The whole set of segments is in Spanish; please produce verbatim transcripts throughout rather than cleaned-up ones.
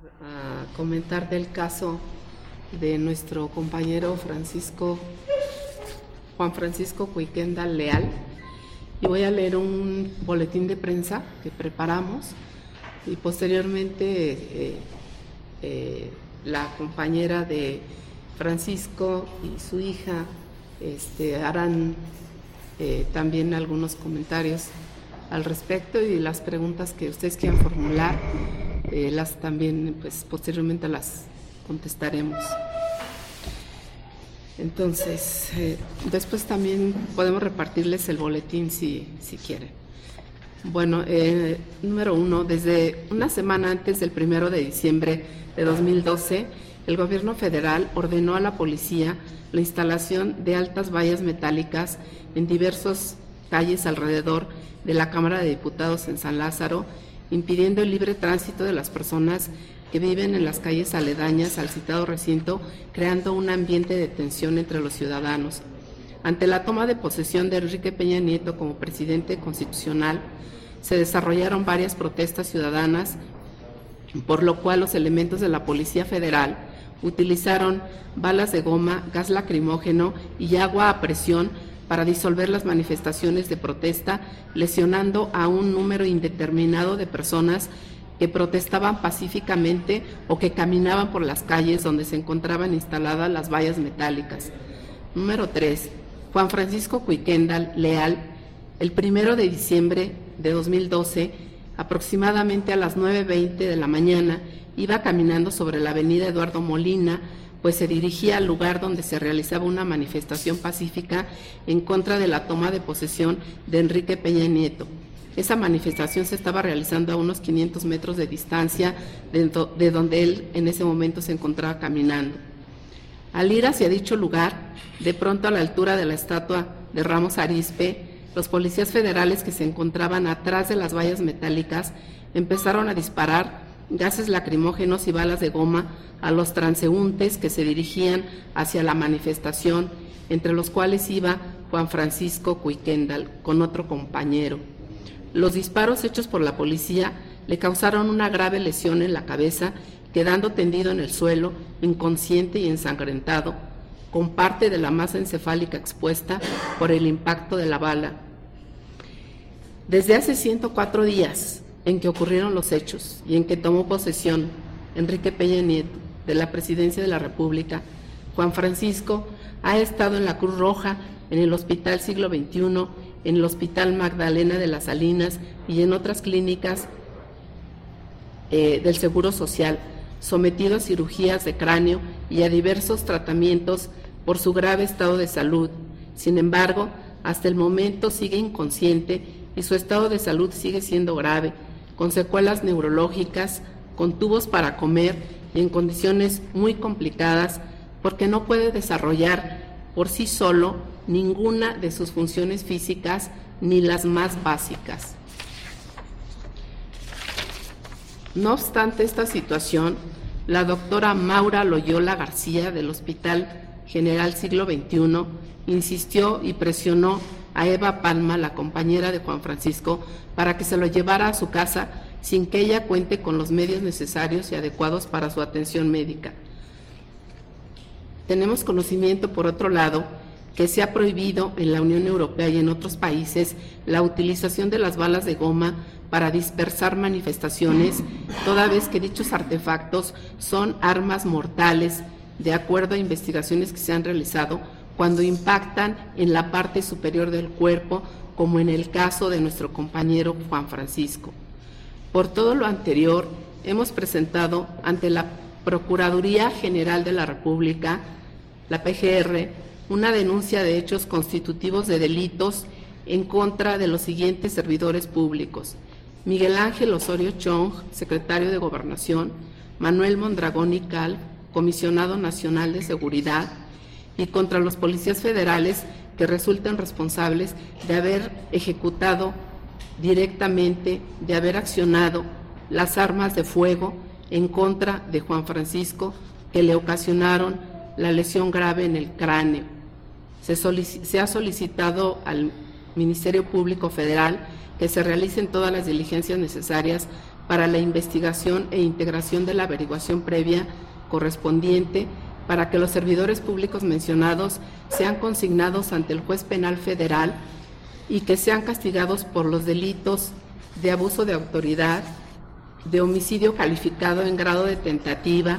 a comentar del caso de nuestro compañero Francisco, Juan Francisco Cuiquendal Leal, y voy a leer un boletín de prensa que preparamos y posteriormente eh, eh, la compañera de Francisco y su hija este, harán eh, también algunos comentarios al respecto, y las preguntas que ustedes quieran formular eh, las también pues posteriormente las contestaremos. Entonces eh, después también podemos repartirles el boletín si, si quieren. Bueno, eh, número uno, desde una semana antes del primero de diciembre de dos mil doce, el gobierno federal ordenó a la policía la instalación de altas vallas metálicas en diversas calles alrededor de la Cámara de Diputados en San Lázaro, impidiendo el libre tránsito de las personas que viven en las calles aledañas al citado recinto, creando un ambiente de tensión entre los ciudadanos. Ante la toma de posesión de Enrique Peña Nieto como presidente constitucional, se desarrollaron varias protestas ciudadanas, por lo cual los elementos de la Policía Federal utilizaron balas de goma, gas lacrimógeno y agua a presión para disolver las manifestaciones de protesta, lesionando a un número indeterminado de personas que protestaban pacíficamente o que caminaban por las calles donde se encontraban instaladas las vallas metálicas. Número tres. Juan Francisco Cuiquendal Leal, el primero de diciembre de dos mil doce, aproximadamente a las nueve veinte de la mañana, iba caminando sobre la avenida Eduardo Molina, pues se dirigía al lugar donde se realizaba una manifestación pacífica en contra de la toma de posesión de Enrique Peña Nieto. Esa manifestación se estaba realizando a unos quinientos metros de distancia de, de donde él en ese momento se encontraba caminando. Al ir hacia dicho lugar, de pronto a la altura de la estatua de Ramos Arizpe, los policías federales que se encontraban atrás de las vallas metálicas empezaron a disparar gases lacrimógenos y balas de goma a los transeúntes que se dirigían hacia la manifestación, entre los cuales iba Juan Francisco Cuiquendal con otro compañero. Los disparos hechos por la policía le causaron una grave lesión en la cabeza, quedando tendido en el suelo, inconsciente y ensangrentado, con parte de la masa encefálica expuesta por el impacto de la bala. Desde hace ciento cuatro días en que ocurrieron los hechos y en que tomó posesión Enrique Peña Nieto de la presidencia de la República, Juan Francisco ha estado en la Cruz Roja, en el Hospital Siglo veintiuno, en el Hospital Magdalena de las Salinas y en otras clínicas eh, del Seguro Social, sometido a cirugías de cráneo y a diversos tratamientos por su grave estado de salud. Sin embargo, hasta el momento sigue inconsciente y su estado de salud sigue siendo grave, con secuelas neurológicas, con tubos para comer y en condiciones muy complicadas, porque no puede desarrollar por sí solo ninguna de sus funciones físicas, ni las más básicas. No obstante esta situación, la doctora Maura Loyola García del Hospital General Siglo veintiuno insistió y presionó a Eva Palma, la compañera de Juan Francisco, para que se lo llevara a su casa sin que ella cuente con los medios necesarios y adecuados para su atención médica. Tenemos conocimiento, por otro lado, que se ha prohibido en la Unión Europea y en otros países la utilización de las balas de goma para dispersar manifestaciones, toda vez que dichos artefactos son armas mortales, de acuerdo a investigaciones que se han realizado, cuando impactan en la parte superior del cuerpo, como en el caso de nuestro compañero Juan Francisco. Por todo lo anterior, hemos presentado ante la Procuraduría General de la República, la P G R, una denuncia de hechos constitutivos de delitos en contra de los siguientes servidores públicos: Miguel Ángel Osorio Chong, secretario de Gobernación; Manuel Mondragón y Cal, comisionado nacional de Seguridad; y contra los policías federales que resulten responsables de haber ejecutado directamente, de haber accionado las armas de fuego en contra de Juan Francisco, que le ocasionaron la lesión grave en el cráneo. Se, se ha solicitado al Ministerio Público Federal que se realicen todas las diligencias necesarias para la investigación e integración de la averiguación previa correspondiente para que los servidores públicos mencionados sean consignados ante el juez penal federal y que sean castigados por los delitos de abuso de autoridad, de homicidio calificado en grado de tentativa,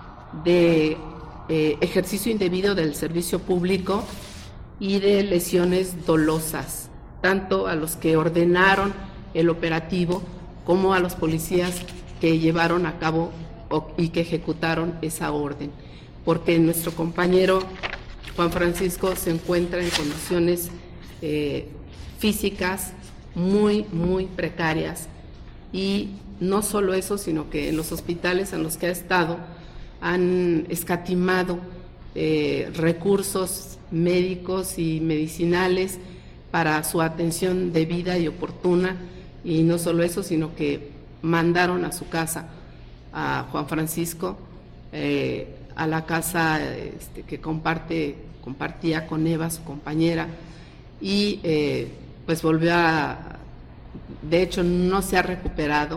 de eh, ejercicio indebido del servicio público y de lesiones dolosas, tanto a los que ordenaron el operativo como a los policías que llevaron a cabo y que ejecutaron esa orden, porque nuestro compañero Juan Francisco se encuentra en condiciones eh, físicas muy, muy precarias, y no solo eso, sino que en los hospitales en los que ha estado han escatimado eh, recursos médicos y medicinales para su atención debida y oportuna, y no solo eso, sino que mandaron a su casa a Juan Francisco, eh, a la casa este, que comparte, compartía con Eva, su compañera, y eh, pues volvió a, de hecho no se ha recuperado,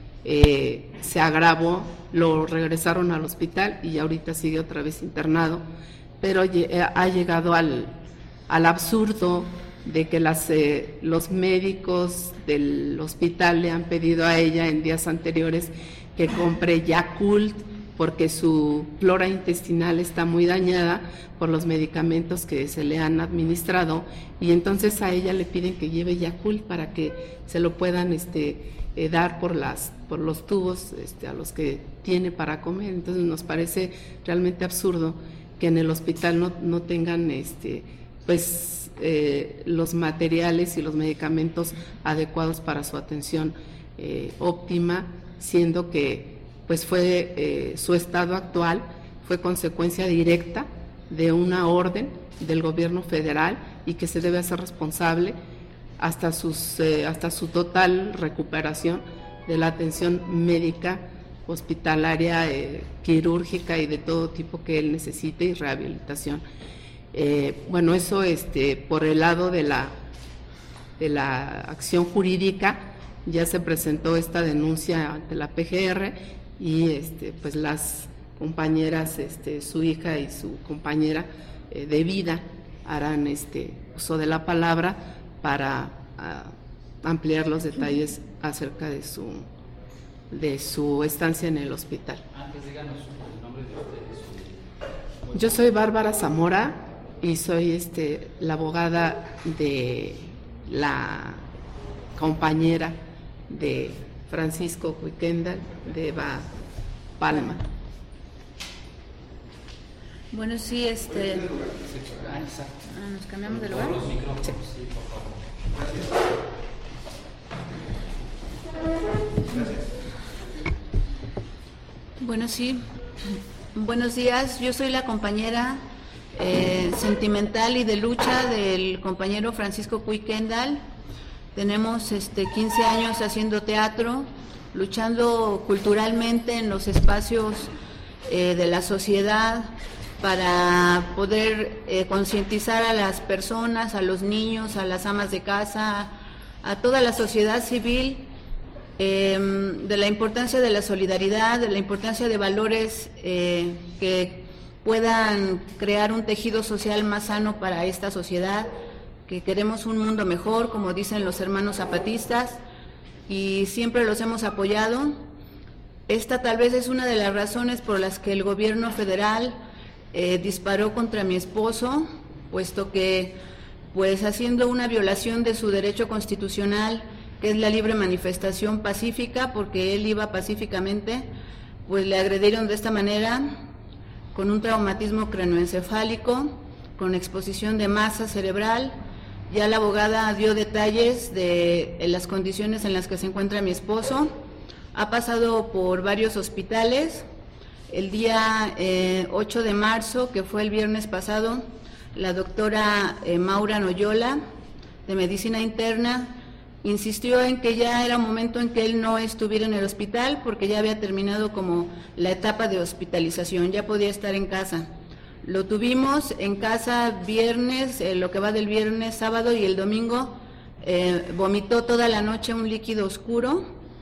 eh, se agravó, lo regresaron al hospital y ahorita sigue otra vez internado, pero ha llegado al, al absurdo de que las, eh, los médicos del hospital le han pedido a ella en días anteriores que compre Yakult porque su flora intestinal está muy dañada por los medicamentos que se le han administrado, y entonces a ella le piden que lleve Yakult para que se lo puedan este, eh, dar por, las, por los tubos este, a los que tiene para comer. Entonces nos parece realmente absurdo que en el hospital no, no tengan este, pues, eh, los materiales y los medicamentos adecuados para su atención eh, óptima, siendo que pues fue eh, su estado actual fue consecuencia directa de una orden del gobierno federal y que se debe hacer responsable hasta sus eh, hasta su total recuperación de la atención médica, hospitalaria, eh, quirúrgica y de todo tipo que él necesite, y rehabilitación. Eh, bueno, eso este por el lado de la de la acción jurídica. Ya se presentó esta denuncia ante la P G R y este, pues las compañeras, este, su hija y su compañera eh, de vida harán este uso de la palabra para uh, ampliar los detalles acerca de su de su estancia en el hospital. Antes díganos el nombre de usted. Yo soy Bárbara Zamora y soy este la abogada de la compañera de Francisco Cuicendal, de Eva Palma. Bueno, sí, este... Ah, ¿nos cambiamos de lugar? Sí. Bueno, sí. Buenos días, yo soy la compañera eh, sentimental y de lucha del compañero Francisco Cuicendal. Tenemos este, quince años haciendo teatro, luchando culturalmente en los espacios eh, de la sociedad para poder eh, concientizar a las personas, a los niños, a las amas de casa, a toda la sociedad civil eh, de la importancia de la solidaridad, de la importancia de valores eh, que puedan crear un tejido social más sano para esta sociedad, que queremos un mundo mejor, como dicen los hermanos zapatistas, y siempre los hemos apoyado. Esta tal vez es una de las razones por las que el gobierno federal eh, disparó contra mi esposo, puesto que, pues haciendo una violación de su derecho constitucional, que es la libre manifestación pacífica, porque él iba pacíficamente, pues le agredieron de esta manera, con un traumatismo craneoencefálico, con exposición de masa cerebral. Ya la abogada dio detalles de las condiciones en las que se encuentra mi esposo. Ha pasado por varios hospitales. El día eh, ocho de marzo, que fue el viernes pasado, la doctora eh, Maura Noyola, de Medicina Interna, insistió en que ya era momento en que él no estuviera en el hospital porque ya había terminado como la etapa de hospitalización, ya podía estar en casa. Lo tuvimos en casa viernes, eh, lo que va del viernes, sábado y el domingo, eh, vomitó toda la noche un líquido oscuro.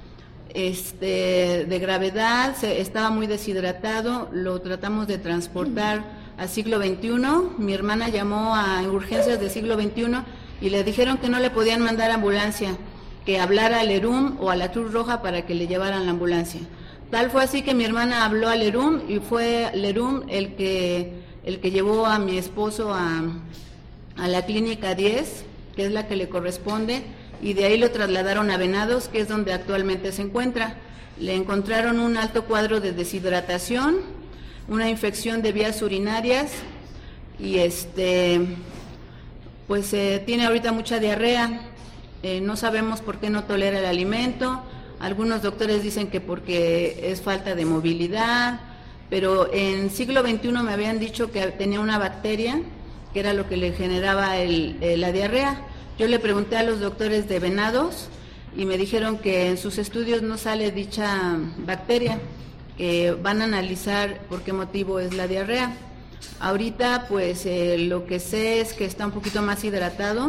este, de gravedad, se, estaba muy deshidratado, lo tratamos de transportar a siglo veintiuno, mi hermana llamó a urgencias de siglo veintiuno y le dijeron que no le podían mandar ambulancia, que hablara al ERUM o a la Cruz Roja para que le llevaran la ambulancia. Tal fue así que mi hermana habló al ERUM y fue el ERUM el que, el que llevó a mi esposo a, a la clínica diez, que es la que le corresponde, y de ahí lo trasladaron a Venados, que es donde actualmente se encuentra. Le encontraron un alto cuadro de deshidratación, una infección de vías urinarias y este, pues eh, tiene ahorita mucha diarrea. Eh, no sabemos por qué no tolera el alimento. Algunos doctores dicen que porque es falta de movilidad, pero en siglo veintiuno me habían dicho que tenía una bacteria que era lo que le generaba el, eh, la diarrea. Yo le pregunté a los doctores de Venados y me dijeron que en sus estudios no sale dicha bacteria, que van a analizar por qué motivo es la diarrea. Ahorita pues eh, lo que sé es que está un poquito más hidratado,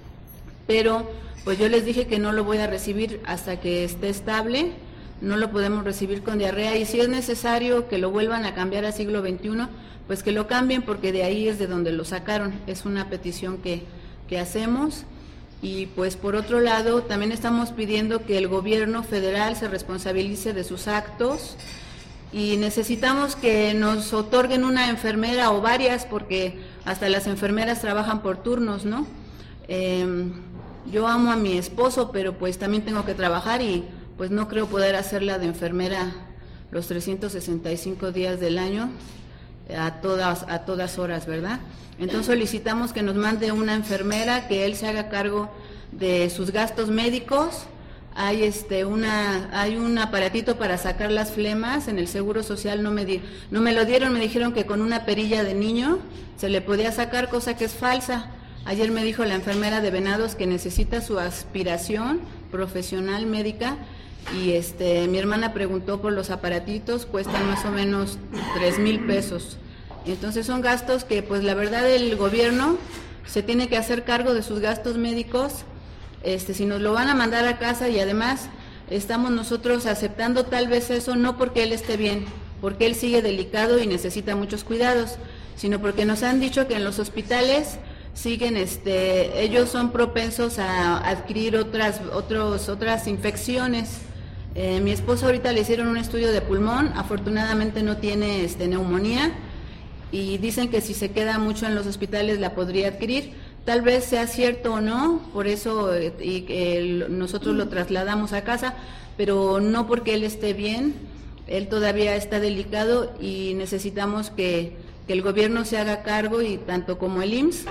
pero pues yo les dije que no lo voy a recibir hasta que esté estable, no lo podemos recibir con diarrea y si es necesario que lo vuelvan a cambiar a siglo veintiuno, pues que lo cambien porque de ahí es de donde lo sacaron, es una petición que, que hacemos. Y pues por otro lado también estamos pidiendo que el gobierno federal se responsabilice de sus actos y necesitamos que nos otorguen una enfermera o varias porque hasta las enfermeras trabajan por turnos, ¿no? Eh, yo amo a mi esposo pero pues también tengo que trabajar y pues no creo poder hacerla de enfermera los trescientos sesenta y cinco días del año a todas, a todas horas, ¿verdad? Entonces solicitamos que nos mande una enfermera, que él se haga cargo de sus gastos médicos. Hay este una hay un aparatito para sacar las flemas, en el Seguro Social no me di, no me lo dieron, me dijeron que con una perilla de niño se le podía sacar, cosa que es falsa. Ayer me dijo la enfermera de Venados que necesita su aspiración profesional médica y este mi hermana preguntó por los aparatitos, cuestan más o menos tres mil pesos. Entonces son gastos que pues la verdad el gobierno se tiene que hacer cargo de sus gastos médicos, este si nos lo van a mandar a casa y además estamos nosotros aceptando tal vez eso no porque él esté bien, porque él sigue delicado y necesita muchos cuidados, sino porque nos han dicho que en los hospitales siguen, este, ellos son propensos a adquirir otras, otros, otras infecciones. Eh, mi esposo ahorita le hicieron un estudio de pulmón, afortunadamente no tiene este, neumonía, y dicen que si se queda mucho en los hospitales la podría adquirir, tal vez sea cierto o no, por eso eh, y, eh, nosotros lo trasladamos a casa, pero no porque él esté bien, él todavía está delicado y necesitamos que, que el gobierno se haga cargo, y tanto como el I M S S,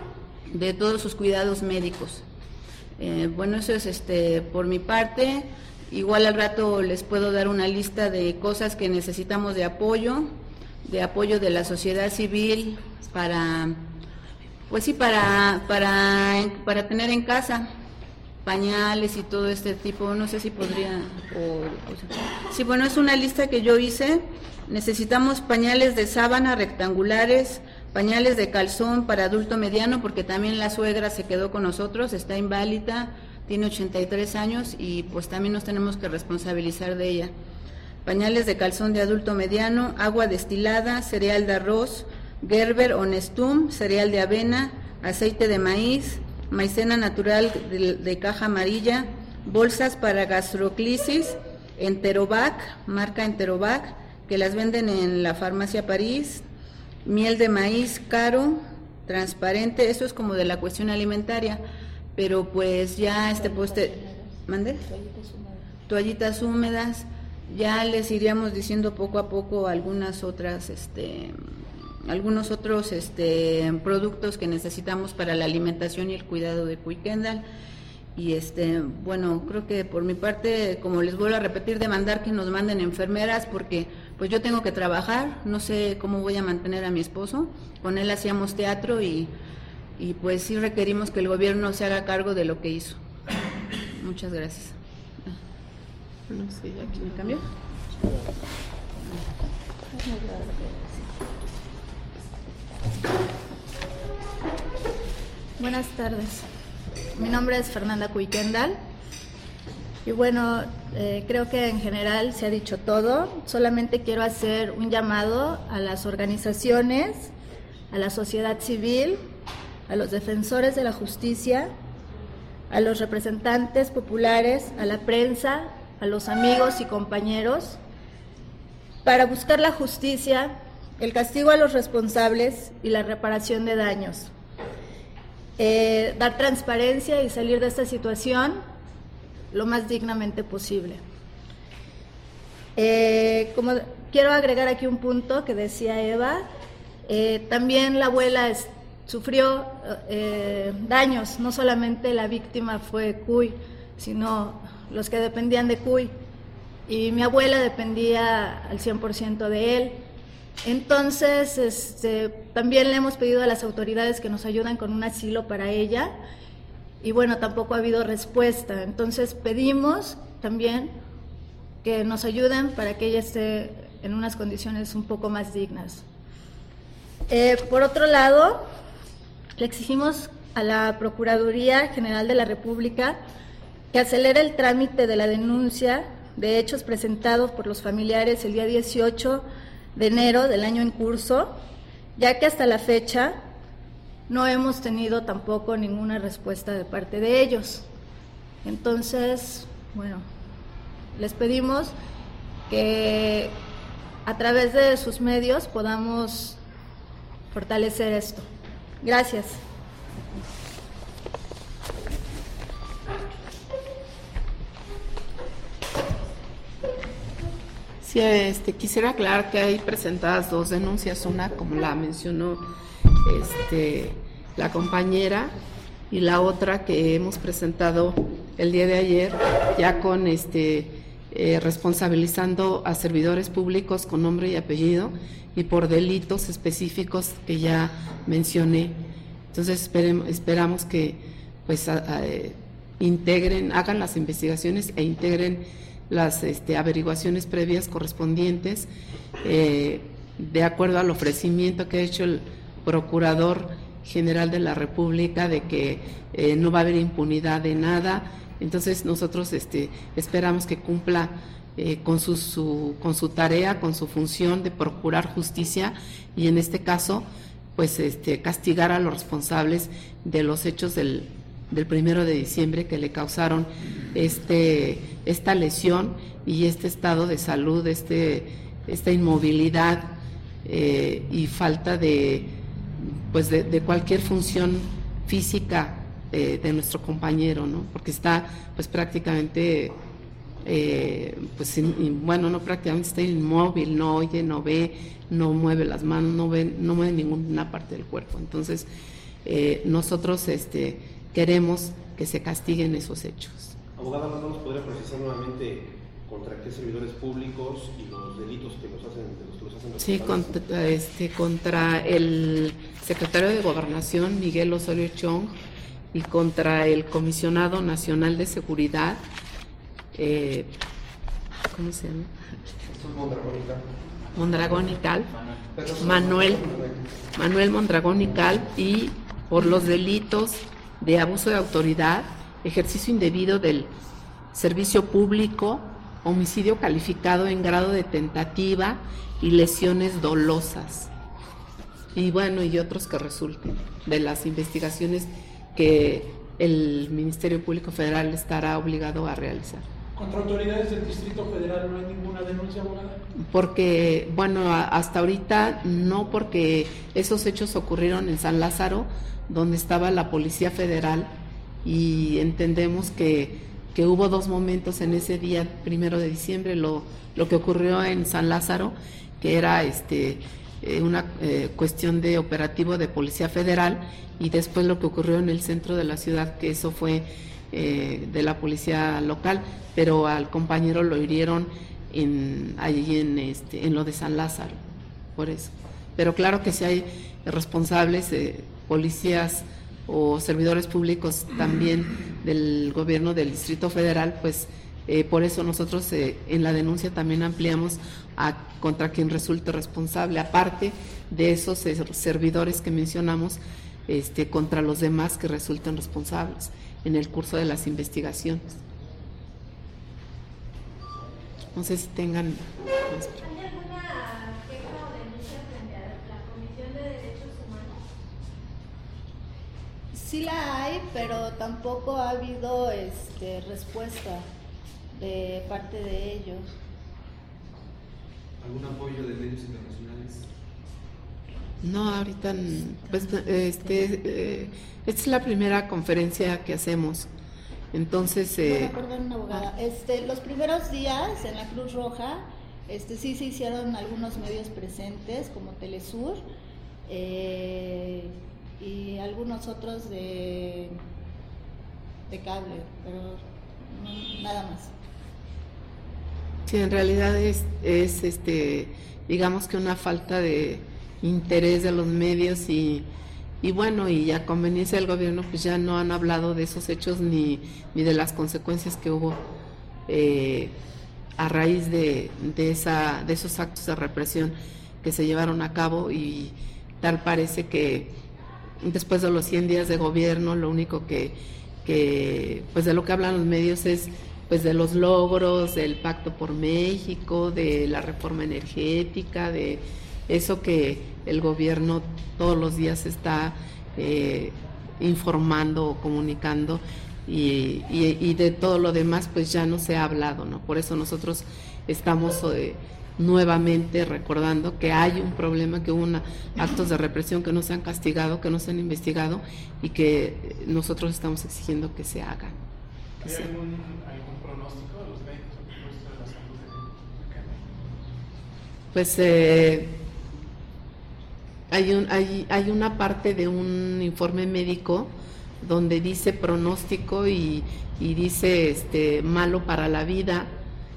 de todos sus cuidados médicos. Eh, bueno, eso es este por mi parte. Igual al rato les puedo dar una lista de cosas que necesitamos de apoyo, de apoyo de la sociedad civil para, pues sí, para, para, para tener en casa pañales y todo este tipo, no sé si podría, o, o sea, sí, bueno, es una lista que yo hice. Necesitamos pañales de sábana rectangulares, pañales de calzón para adulto mediano, porque también la suegra se quedó con nosotros, está inválida, tiene ochenta y tres años y pues también nos tenemos que responsabilizar de ella. Pañales de calzón de adulto mediano, agua destilada, cereal de arroz, Gerber o Nestum, cereal de avena, aceite de maíz, maicena natural de, de caja amarilla, bolsas para gastroclisis, Enterovac, marca Enterovac, que las venden en la farmacia París, miel de maíz caro, transparente, eso es como de la cuestión alimentaria, pero pues ya este poste, ¿mande? Toallitas húmedas, ya les iríamos diciendo poco a poco algunas otras, este, algunos otros este, productos que necesitamos para la alimentación y el cuidado de Cuicendal. Y este, bueno, creo que por mi parte, como les vuelvo a repetir, demandar que nos manden enfermeras, porque pues yo tengo que trabajar, no sé cómo voy a mantener a mi esposo, con él hacíamos teatro y, y pues sí requerimos que el gobierno se haga cargo de lo que hizo. Muchas gracias. No sé, aquí ¿Me cambio? Buenas tardes. Mi nombre es Fernanda Cuicendal. Y bueno, eh, creo que en general se ha dicho todo. Solamente quiero hacer un llamado a las organizaciones, a la sociedad civil, a los defensores de la justicia, a los representantes populares, a la prensa, a los amigos y compañeros, para buscar la justicia, el castigo a los responsables y la reparación de daños. Eh, dar transparencia y salir de esta situación lo más dignamente posible. Eh, como quiero agregar aquí un punto que decía Eva, eh, también la abuela es, sufrió eh, daños, no solamente la víctima fue Cuy, sino los que dependían de Cuy, y mi abuela dependía al cien por ciento de él. Entonces, este, también le hemos pedido a las autoridades que nos ayuden con un asilo para ella, y bueno, tampoco ha habido respuesta. Entonces pedimos también que nos ayuden para que ella esté en unas condiciones un poco más dignas. Eh, por otro lado, le exigimos a la Procuraduría General de la República que acelere el trámite de la denuncia de hechos presentados por los familiares el día dieciocho de enero del año en curso, ya que hasta la fecha no hemos tenido tampoco ninguna respuesta de parte de ellos. Entonces, bueno, les pedimos que a través de sus medios podamos fortalecer esto. Gracias. Sí, este, quisiera aclarar que hay presentadas dos denuncias, una como la mencionó este, la compañera, y la otra que hemos presentado el día de ayer, ya con este eh, responsabilizando a servidores públicos con nombre y apellido y por delitos específicos que ya mencioné. Entonces esperemos, esperamos que pues a, a, eh, integren, hagan las investigaciones e integren las este, averiguaciones previas correspondientes eh, de acuerdo al ofrecimiento que ha hecho el Procurador General de la República de que eh, no va a haber impunidad de nada. Entonces nosotros este, esperamos que cumpla eh, con su, su, con su tarea, con su función de procurar justicia, y en este caso pues este, castigar a los responsables de los hechos del, del primero de diciembre que le causaron este, esta lesión y este estado de salud, este, esta inmovilidad eh, y falta de pues de, de cualquier función física eh, de nuestro compañero, ¿no? Porque está pues prácticamente eh, pues in, in, bueno, no prácticamente está inmóvil, no oye, no ve, no mueve las manos, no ve, no mueve ninguna parte del cuerpo. Entonces eh, nosotros este queremos que se castiguen esos hechos. Abogada, ¿no nos podría precisar nuevamente contra qué servidores públicos y los delitos que los hacen, de los que los hacen los Sí, contra, este, contra el secretario de Gobernación, Miguel Osorio Chong, y contra el Comisionado Nacional de Seguridad, eh, ¿cómo se llama? Mondragón y Cal. Mondragón y Cal, Manuel, Manuel Mondragón y Cal, y por los delitos de abuso de autoridad, ejercicio indebido del servicio público, homicidio calificado en grado de tentativa y lesiones dolosas. Y bueno, y otros que resulten de las investigaciones que el Ministerio Público Federal estará obligado a realizar. ¿Contra autoridades del Distrito Federal no hay ninguna denuncia, abogada? Porque, bueno, hasta ahorita no, porque esos hechos ocurrieron en San Lázaro, donde estaba la Policía Federal, y entendemos que, que hubo dos momentos en ese día, primero de diciembre, lo, lo que ocurrió en San Lázaro, que era este eh, una eh, cuestión de operativo de Policía Federal, y después lo que ocurrió en el centro de la ciudad, que eso fue eh, de la policía local, pero al compañero lo hirieron en, allí en, este, en lo de San Lázaro, por eso. Pero claro que si hay responsables, eh, policías o servidores públicos también del gobierno del Distrito Federal, pues eh, por eso nosotros eh, en la denuncia también ampliamos a contra quien resulte responsable, aparte de esos eh, servidores que mencionamos, este, contra los demás que resulten responsables en el curso de las investigaciones. No sé si tengan más. ¿Hay alguna queja o denuncia frente a la Comisión de Derechos Humanos? Sí la hay, pero tampoco ha habido este, respuesta de parte de ellos. ¿Algún apoyo de medios internacionales? No, ahorita, pues, este, eh, esta es la primera conferencia que hacemos. Entonces, eh, Bueno, perdón, abogada. Este, los primeros días en la Cruz Roja, este, sí se hicieron algunos medios presentes, como Telesur, eh, y algunos otros de, de cable, pero no, nada más. sí, en realidad es, es, este, digamos que una falta de interés de los medios y, y bueno, y a conveniencia del gobierno, pues ya no han hablado de esos hechos ni, ni de las consecuencias que hubo eh, a raíz de, de, esa, de esos actos de represión que se llevaron a cabo, y tal parece que después de los cien días de gobierno, lo único que, que pues de lo que hablan los medios es pues de los logros, del Pacto por México, de la reforma energética, de eso que el gobierno todos los días está eh, informando o comunicando, y, y, y de todo lo demás pues ya no se ha hablado, ¿no? Por eso nosotros estamos eh, nuevamente recordando que hay un problema, que hubo una, actos de represión que no se han castigado, que no se han investigado, y que nosotros estamos exigiendo que se hagan. ¿Hay Sí. algún, algún pronóstico de los médicos o propuestas de la salud mexicana? Pues eh, hay, un, hay, hay una parte de un informe médico donde dice pronóstico y, y dice este, malo para la vida,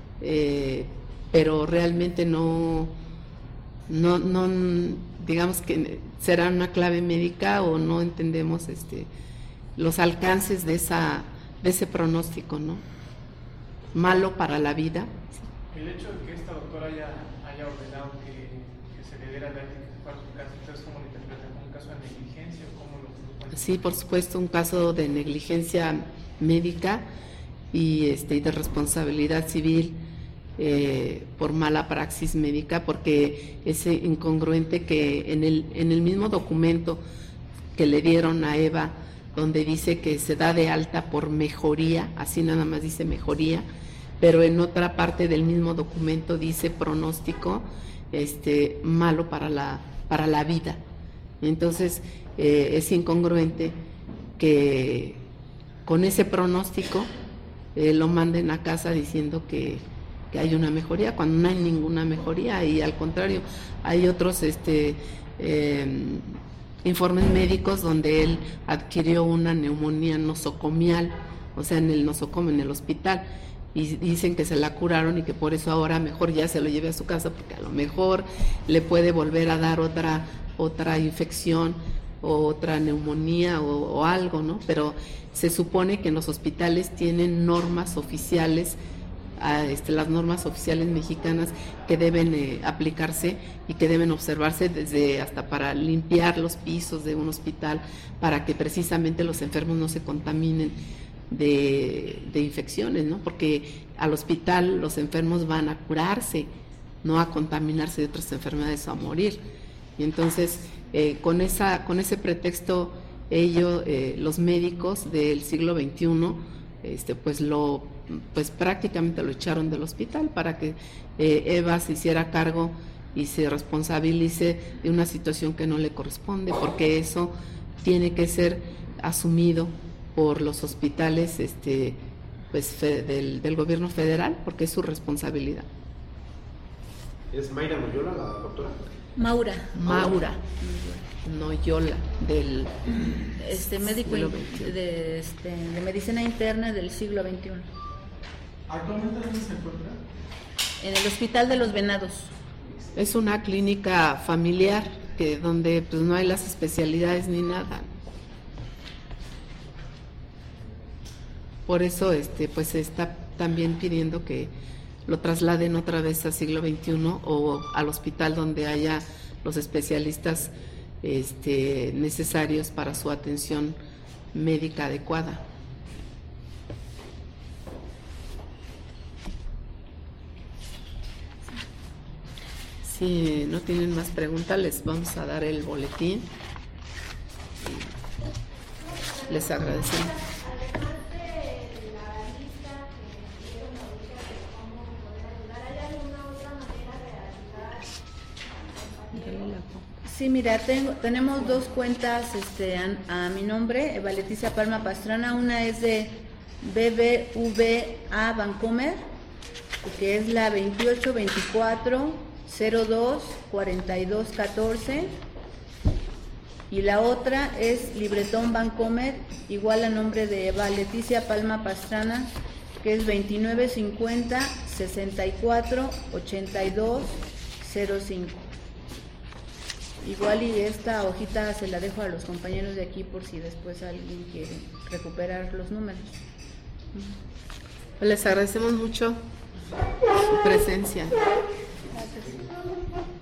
eh, pero realmente no, no, no, digamos que será una clave médica o no entendemos este, los alcances de, esa, de ese pronóstico, ¿no? Malo para la vida. El hecho de que esta doctora haya, haya ordenado que, que se le diera la ética que se fuera a su casa, entonces, ¿cómo lo interpretan? ¿Como un caso de negligencia o cómo lo proponen? Sí, por supuesto, un caso de negligencia médica y, este, y de responsabilidad civil eh, por mala praxis médica, porque es incongruente que en el, en el mismo documento que le dieron a Eva, donde dice que se da de alta por mejoría, así nada más dice mejoría, pero en otra parte del mismo documento dice pronóstico este, malo para la, para la vida. Entonces, eh, es incongruente que con ese pronóstico eh, lo manden a casa diciendo que, que hay una mejoría, cuando no hay ninguna mejoría, y al contrario, hay otros este, eh, informes médicos donde él adquirió una neumonía nosocomial, o sea, en el nosocomio, en el hospital, y dicen que se la curaron y que por eso ahora mejor ya se lo lleve a su casa, porque a lo mejor le puede volver a dar otra, otra infección o otra neumonía o, o algo, ¿no? Pero se supone que en los hospitales tienen normas oficiales, a, este, las normas oficiales mexicanas que deben eh, aplicarse y que deben observarse desde hasta para limpiar los pisos de un hospital, para que precisamente los enfermos no se contaminen de, de infecciones, ¿no? Porque al hospital los enfermos van a curarse, no a contaminarse de otras enfermedades o a morir. Y entonces, eh, con esa, con ese pretexto, ellos, eh, los médicos del siglo veintiuno, este, pues lo, pues prácticamente lo echaron del hospital para que eh, Eva se hiciera cargo y se responsabilice de una situación que no le corresponde, porque eso tiene que ser asumido por los hospitales este, pues, fe, del, del gobierno federal, porque es su responsabilidad. ¿Es Mayra Noyola la doctora? Maura, Maura Noyola, del este médico siglo in- veintiuno. de, este, de medicina interna del siglo veintiuno, ¿Actualmente dónde se encuentra? en el Hospital de los Venados. Es una clínica familiar que donde pues no hay las especialidades ni nada. Por eso este pues se está también pidiendo que lo trasladen otra vez al siglo veintiuno o al hospital donde haya los especialistas este, necesarios para su atención médica adecuada. Si no tienen más preguntas, les vamos a dar el boletín. Les agradecemos. Sí, mira, tengo, tenemos dos cuentas este, a, a mi nombre, Eva Leticia Palma Pastrana. Una es de B B V A Bancomer, que es la veintiocho veinticuatro cero dos cuarenta y dos catorce, y la otra es Libretón Bancomer, igual a nombre de Eva Leticia Palma Pastrana, que es veintinueve cincuenta sesenta y cuatro ochenta y dos cero cinco. Igual y esta hojita se la dejo a los compañeros de aquí por si después alguien quiere recuperar los números. Les agradecemos mucho su presencia. Gracias.